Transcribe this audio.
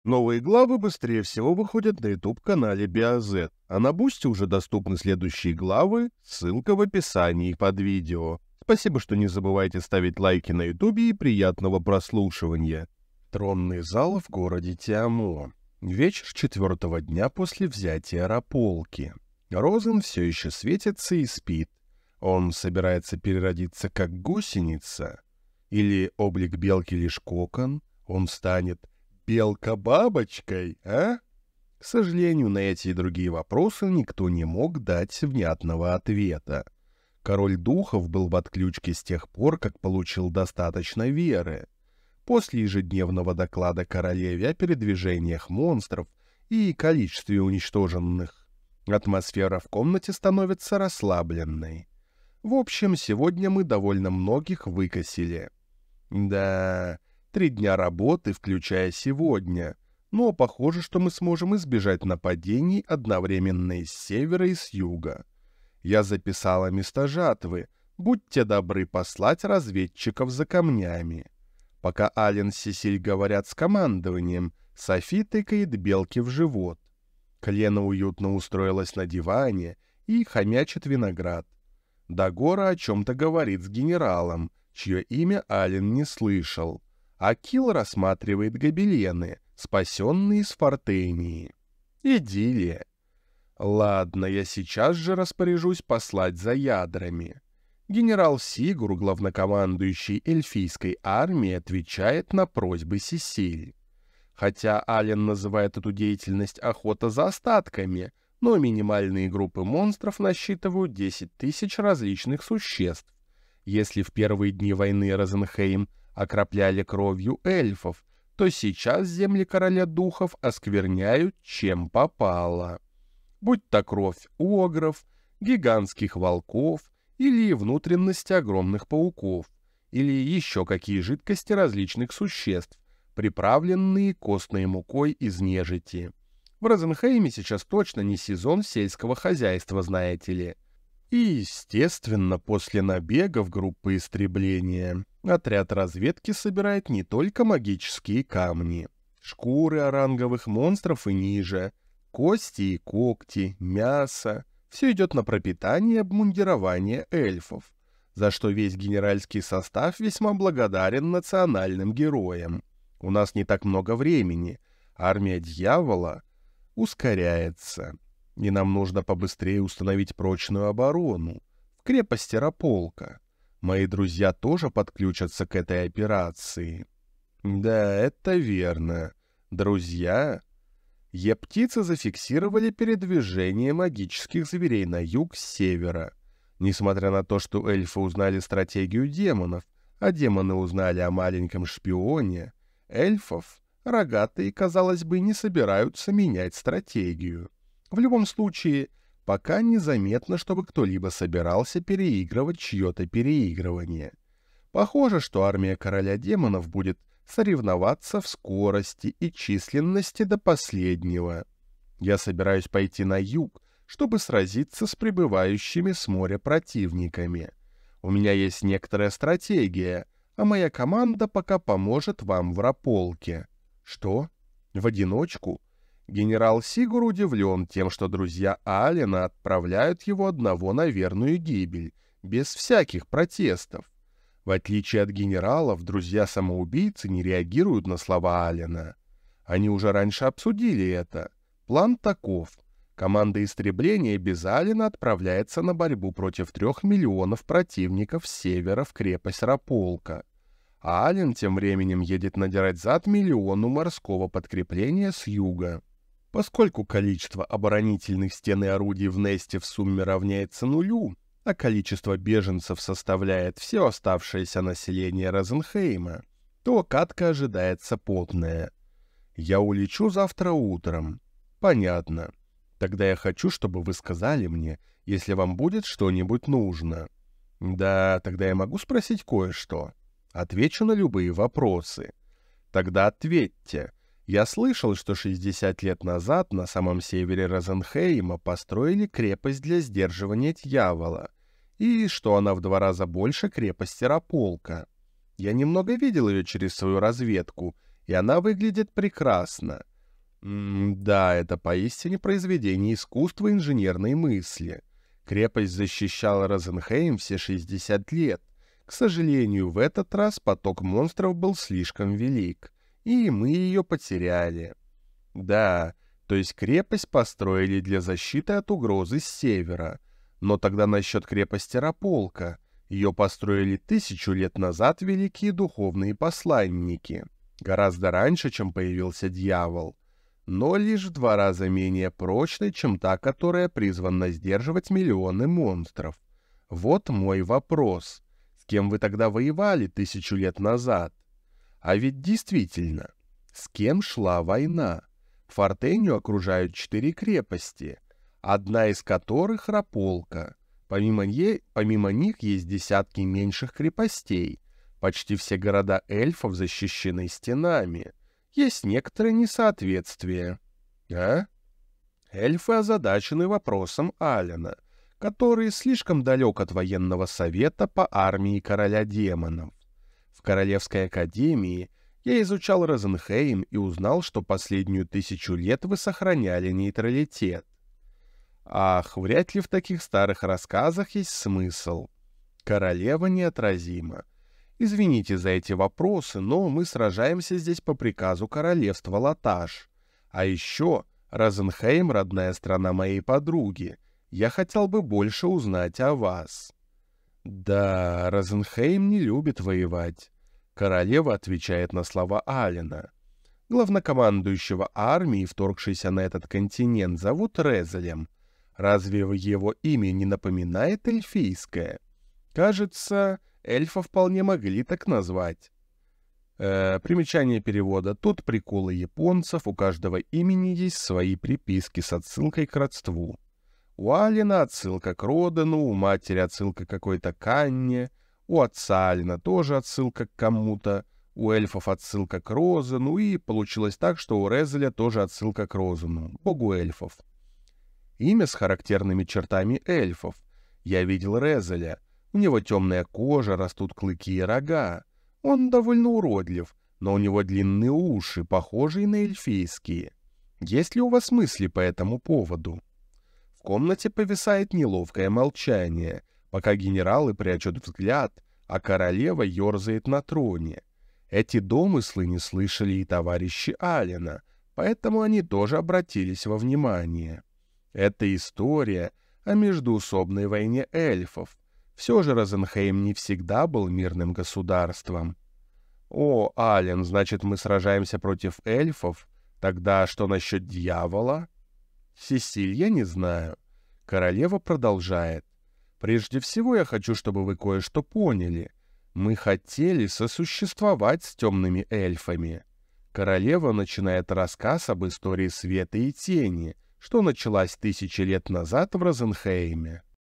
Новые главы быстрее всего выходят на YouTube-канале BioZ, а на Бусти уже доступны следующие главы, ссылка в описании под видео. Спасибо, что не забывайте ставить лайки на YouTube и приятного прослушивания. Тронный зал в городе Тиамо. Вечер 4-го дня после взятия Раполки. Розен все еще светится и спит. Он собирается переродиться как гусеница? Или облик белки лишь кокон? Он станет белка-бабочкой, а? К сожалению, на эти и другие вопросы никто не мог дать внятного ответа. Король духов был в отключке с тех пор, как получил достаточно веры. После ежедневного доклада королеве о передвижениях монстров и количестве уничтоженных, атмосфера в комнате становится расслабленной. В общем, сегодня мы довольно многих выкосили. Да, 3 дня работы, включая сегодня, но похоже, что мы сможем избежать нападений одновременно и с севера, и с юга. Я записала места жатвы, будьте добры послать разведчиков за камнями. Пока Ален с Сесиль говорят с командованием, Софи тыкает белки в живот. Клена уютно устроилась на диване и хомячит виноград. Дагора о чем-то говорит с генералом, чье имя Ален не слышал. Акил рассматривает гобелены, спасенные из Фортении. Идиллия. Ладно, я сейчас же распоряжусь послать за ядрами. Генерал Сигур, главнокомандующий эльфийской армией, отвечает на просьбы Сесиль. Хотя Ален называет эту деятельность охота за остатками, но минимальные группы монстров насчитывают 10 тысяч различных существ. Если в первые дни войны Розенхейм окропляли кровью эльфов, то сейчас земли короля духов оскверняют чем попало. Будь то кровь огров, гигантских волков или внутренности огромных пауков, или еще какие жидкости различных существ, приправленные костной мукой из нежити. В Розенхейме сейчас точно не сезон сельского хозяйства, знаете ли. И, естественно, после набегов группы истребления отряд разведки собирает не только магические камни, шкуры оранговых монстров и ниже, кости и когти, мясо. Все идет на пропитание и обмундирование эльфов, за что весь генеральский состав весьма благодарен национальным героям. У нас не так много времени, армия дьявола ускоряется. И нам нужно побыстрее установить прочную оборону в крепости Раполка. Мои друзья тоже подключатся к этой операции. Да, это верно. Друзья? Е-птицы зафиксировали передвижение магических зверей на юг с севера. Несмотря на то, что эльфы узнали стратегию демонов, а демоны узнали о маленьком шпионе, эльфов рогатые, казалось бы, не собираются менять стратегию. В любом случае, пока незаметно, чтобы кто-либо собирался переигрывать чье-то переигрывание. Похоже, что армия короля демонов будет соревноваться в скорости и численности до последнего. Я собираюсь пойти на юг, чтобы сразиться с прибывающими с моря противниками. У меня есть некоторая стратегия, а моя команда пока поможет вам в Раполке. Что? В одиночку? Генерал Сигур удивлен тем, что друзья Алена отправляют его одного на верную гибель, без всяких протестов. В отличие от генералов, друзья-самоубийцы не реагируют на слова Алена. Они уже раньше обсудили это. План таков. Команда истребления без Алена отправляется на борьбу против 3 миллионов противников с севера в крепость Раполка. А Ален тем временем едет надирать зад миллиону морского подкрепления с юга. Поскольку количество оборонительных стен и орудий в Несте в сумме равняется нулю, а количество беженцев составляет все оставшееся население Розенхейма, то катка ожидается потная. Я улечу завтра утром. Понятно. Тогда я хочу, чтобы вы сказали мне, если вам будет что-нибудь нужно. Да, тогда я могу спросить кое-что. Отвечу на любые вопросы. Тогда ответьте. Я слышал, что 60 лет назад на самом севере Розенхейма построили крепость для сдерживания дьявола, и что она в 2 раза больше крепости Раполка. Я немного видел ее через свою разведку, и она выглядит прекрасно. Да, это поистине произведение искусства инженерной мысли. Крепость защищала Розенхейм все 60 лет. К сожалению, в этот раз поток монстров был слишком велик, и мы ее потеряли. Да, то есть крепость построили для защиты от угрозы с севера. Но тогда насчет крепости Раполка. Ее построили 1000 лет назад великие духовные посланники. Гораздо раньше, чем появился дьявол. Но лишь в 2 раза менее прочной, чем та, которая призвана сдерживать миллионы монстров. Вот мой вопрос. С кем вы тогда воевали 1000 лет назад? А ведь действительно, с кем шла война? Фортению окружают 4 крепости, одна из которых Раполка. Помимо них есть десятки меньших крепостей. Почти все города эльфов защищены стенами. Есть некоторые несоответствия. Эльфы озадачены вопросом Алена, который слишком далек от военного совета по армии короля демонов. В Королевской академии я изучал Розенхейм и узнал, что последнюю 1000 лет вы сохраняли нейтралитет. Ах, вряд ли в таких старых рассказах есть смысл. Королева неотразима. Извините за эти вопросы, но мы сражаемся здесь по приказу королевства Латаш. А еще Розенхейм — родная страна моей подруги. Я хотел бы больше узнать о вас. Да, Розенхейм не любит воевать. Королева отвечает на слова Алена. Главнокомандующего армии, вторгшейся на этот континент, зовут Резелем. Разве его имя не напоминает эльфийское? Кажется, эльфа вполне могли так назвать. Примечание перевода. Тут приколы японцев, у каждого имени есть свои приписки с отсылкой к родству. У Алина отсылка к Родену, у матери отсылка к какой-то Канне, у отца Алина тоже отсылка к кому-то, у эльфов отсылка к Розену, и получилось так, что у Резеля тоже отсылка к Розену, богу эльфов. Имя с характерными чертами эльфов. Я видел Резеля. У него темная кожа, растут клыки и рога. Он довольно уродлив, но у него длинные уши, похожие на эльфийские. Есть ли у вас мысли по этому поводу? В комнате повисает неловкое молчание, пока генералы прячут взгляд, а королева ерзает на троне. Эти домыслы не слышали и товарищи Алена, поэтому они тоже обратились во внимание. Это история о междоусобной войне эльфов. Все же Розенхейм не всегда был мирным государством. О, Ален, значит, мы сражаемся против эльфов? Тогда что насчет дьявола? Сесиль, я не знаю. Королева продолжает. Прежде всего я хочу, чтобы вы кое-что поняли. Мы хотели сосуществовать с темными эльфами. Королева начинает рассказ об истории света и тени, что началась 1000 лет назад в Розенхейме.